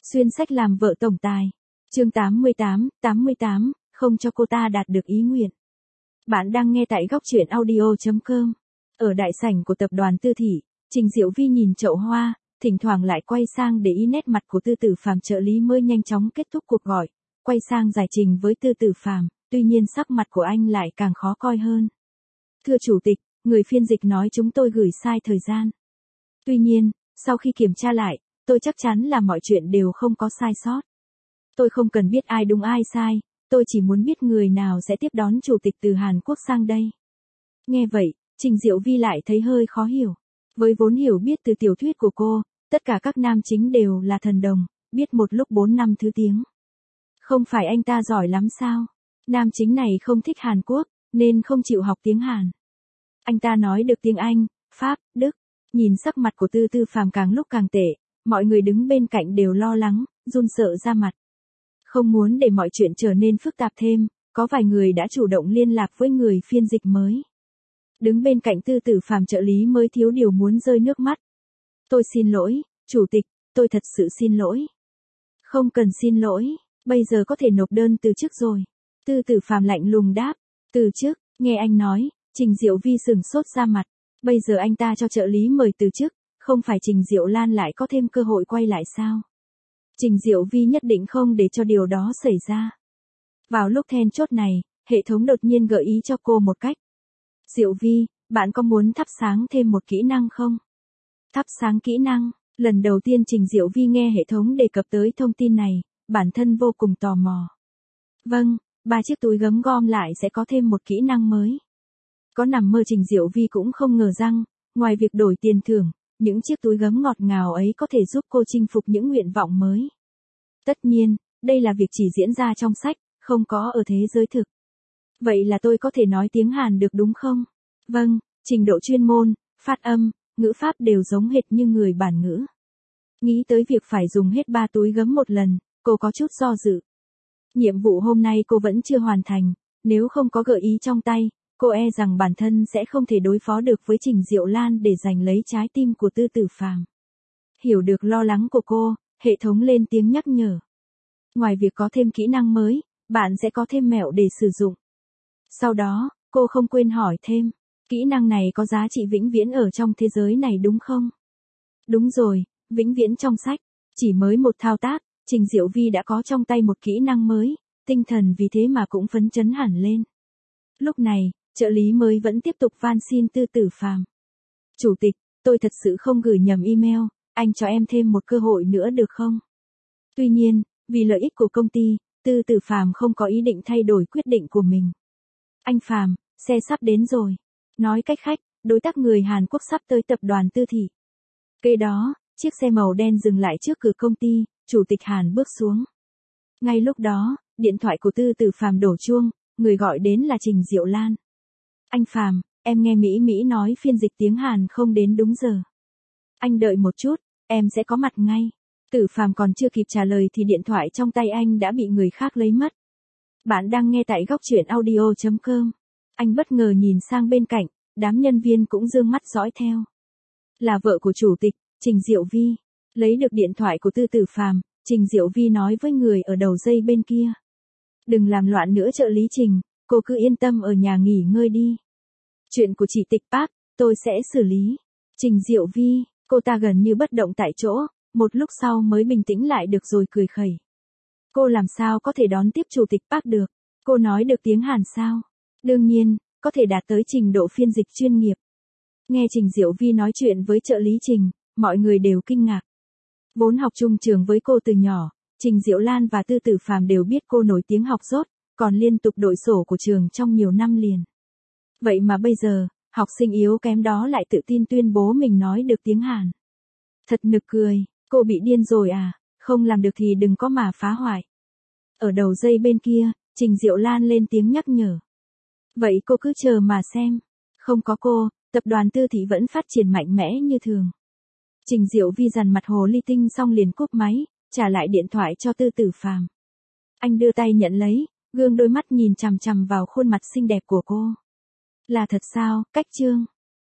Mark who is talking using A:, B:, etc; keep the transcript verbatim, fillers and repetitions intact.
A: Xuyên sách làm vợ tổng tài. Chương tám mươi tám, tám mươi tám, không cho cô ta đạt được ý nguyện. Bạn đang nghe tại góc truyện audio chấm com. Ở đại sảnh của tập đoàn Tư Thị, Trình Diệu Vi nhìn chậu hoa, thỉnh thoảng lại quay sang để ý nét mặt của Tư Tử Phàm. Trợ lý mới nhanh chóng kết thúc cuộc gọi, quay sang giải trình với Tư Tử Phàm, tuy nhiên sắc mặt của anh lại càng khó coi hơn. Thưa chủ tịch, người phiên dịch nói chúng tôi gửi sai thời gian. Tuy nhiên, sau khi kiểm tra lại, tôi chắc chắn là mọi chuyện đều không có sai sót. Tôi không cần biết ai đúng ai sai, tôi chỉ muốn biết người nào sẽ tiếp đón chủ tịch từ Hàn Quốc sang đây. Nghe vậy, Trình Diệu Vi lại thấy hơi khó hiểu. Với vốn hiểu biết từ tiểu thuyết của cô, tất cả các nam chính đều là thần đồng, biết một lúc bốn năm thứ tiếng. Không phải anh ta giỏi lắm sao? Nam chính này không thích Hàn Quốc, nên không chịu học tiếng Hàn. Anh ta nói được tiếng Anh, Pháp, Đức. Nhìn sắc mặt của Tư Tư Phàm càng lúc càng tệ, mọi người đứng bên cạnh đều lo lắng, run sợ ra mặt. Không muốn để mọi chuyện trở nên phức tạp thêm, có vài người đã chủ động liên lạc với người phiên dịch mới. Đứng bên cạnh Tư Tử Phàm, trợ lý mới thiếu điều muốn rơi nước mắt. Tôi xin lỗi, chủ tịch, tôi thật sự xin lỗi. Không cần xin lỗi, bây giờ có thể nộp đơn từ chức rồi. Tư Tử Phàm lạnh lùng đáp, từ chức, nghe anh nói, Trình Diệu Vi sừng sốt ra mặt. Bây giờ anh ta cho trợ lý mời từ chức, không phải Trình Diệu Lan lại có thêm cơ hội quay lại sao? Trình Diệu Vi nhất định không để cho điều đó xảy ra. Vào lúc then chốt này, hệ thống đột nhiên gợi ý cho cô một cách. Diệu Vi, bạn có muốn thắp sáng thêm một kỹ năng không? Thắp sáng kỹ năng, lần đầu tiên Trình Diệu Vi nghe hệ thống đề cập tới thông tin này, bản thân vô cùng tò mò. Vâng, ba chiếc túi gấm gom lại sẽ có thêm một kỹ năng mới. Có nằm mơ Trình Diệu Vi cũng không ngờ rằng, ngoài việc đổi tiền thưởng, những chiếc túi gấm ngọt ngào ấy có thể giúp cô chinh phục những nguyện vọng mới. Tất nhiên, đây là việc chỉ diễn ra trong sách, không có ở thế giới thực. Vậy là tôi có thể nói tiếng Hàn được đúng không? Vâng, trình độ chuyên môn, phát âm, ngữ pháp đều giống hệt như người bản ngữ. Nghĩ tới việc phải dùng hết ba túi gấm một lần, cô có chút do dự. Nhiệm vụ hôm nay cô vẫn chưa hoàn thành, nếu không có gợi ý trong tay, cô e rằng bản thân sẽ không thể đối phó được với Trình Diệu Lan để giành lấy trái tim của Tư Tử Phàm. Hiểu được lo lắng của cô, hệ thống lên tiếng nhắc nhở. Ngoài việc có thêm kỹ năng mới, bạn sẽ có thêm mẹo để sử dụng. Sau đó, cô không quên hỏi thêm, kỹ năng này có giá trị vĩnh viễn ở trong thế giới này đúng không? Đúng rồi, vĩnh viễn trong sách, chỉ mới một thao tác, Trình Diệu Vi đã có trong tay một kỹ năng mới, tinh thần vì thế mà cũng phấn chấn hẳn lên. Lúc này, trợ lý mới vẫn tiếp tục van xin Tư Tử Phàm. Chủ tịch, tôi thật sự không gửi nhầm email, anh cho em thêm một cơ hội nữa được không? Tuy nhiên, vì lợi ích của công ty, Tư Tử Phàm không có ý định thay đổi quyết định của mình. Anh Phàm, xe sắp đến rồi. Nói cách khác, đối tác người Hàn Quốc sắp tới tập đoàn Tư Thị. Kế đó, chiếc xe màu đen dừng lại trước cửa công ty, chủ tịch Hàn bước xuống. Ngay lúc đó, điện thoại của Tư Tử Phàm đổ chuông, người gọi đến là Trình Diệu Lan. Anh Phàm, em nghe Mỹ Mỹ nói phiên dịch tiếng Hàn không đến đúng giờ. Anh đợi một chút, em sẽ có mặt ngay. Tử Phàm còn chưa kịp trả lời thì điện thoại trong tay anh đã bị người khác lấy mất. Bạn đang nghe tại góc truyện audio chấm com. Anh bất ngờ nhìn sang bên cạnh, đám nhân viên cũng dương mắt dõi theo. Là vợ của chủ tịch, Trình Diệu Vi. Lấy được điện thoại của Tư Tử Phàm, Trình Diệu Vi nói với người ở đầu dây bên kia. Đừng làm loạn nữa trợ lý Trình, cô cứ yên tâm ở nhà nghỉ ngơi đi. Chuyện của chị Tịch Park, tôi sẽ xử lý. Trình Diệu Vi, cô ta gần như bất động tại chỗ, một lúc sau mới bình tĩnh lại được rồi cười khẩy. Cô làm sao có thể đón tiếp chủ tịch Park được? Cô nói được tiếng Hàn sao? Đương nhiên, có thể đạt tới trình độ phiên dịch chuyên nghiệp. Nghe Trình Diệu Vi nói chuyện với trợ lý Trình, mọi người đều kinh ngạc. Vốn học chung trường với cô từ nhỏ, Trình Diệu Lan và Tư Tử Phàm đều biết cô nổi tiếng học dốt, còn liên tục đội sổ của trường trong nhiều năm liền. Vậy mà bây giờ, học sinh yếu kém đó lại tự tin tuyên bố mình nói được tiếng Hàn. Thật nực cười, cô bị điên rồi à, không làm được thì đừng có mà phá hoại. Ở đầu dây bên kia, Trình Diệu Lan lên tiếng nhắc nhở. Vậy cô cứ chờ mà xem. Không có cô, tập đoàn Tư Thị vẫn phát triển mạnh mẽ như thường. Trình Diệu Vi dằn mặt hồ ly tinh xong liền cúp máy, trả lại điện thoại cho Tư Tử Phàm. Anh đưa tay nhận lấy, gương đôi mắt nhìn chằm chằm vào khuôn mặt xinh đẹp của cô. Là thật sao, cách chương?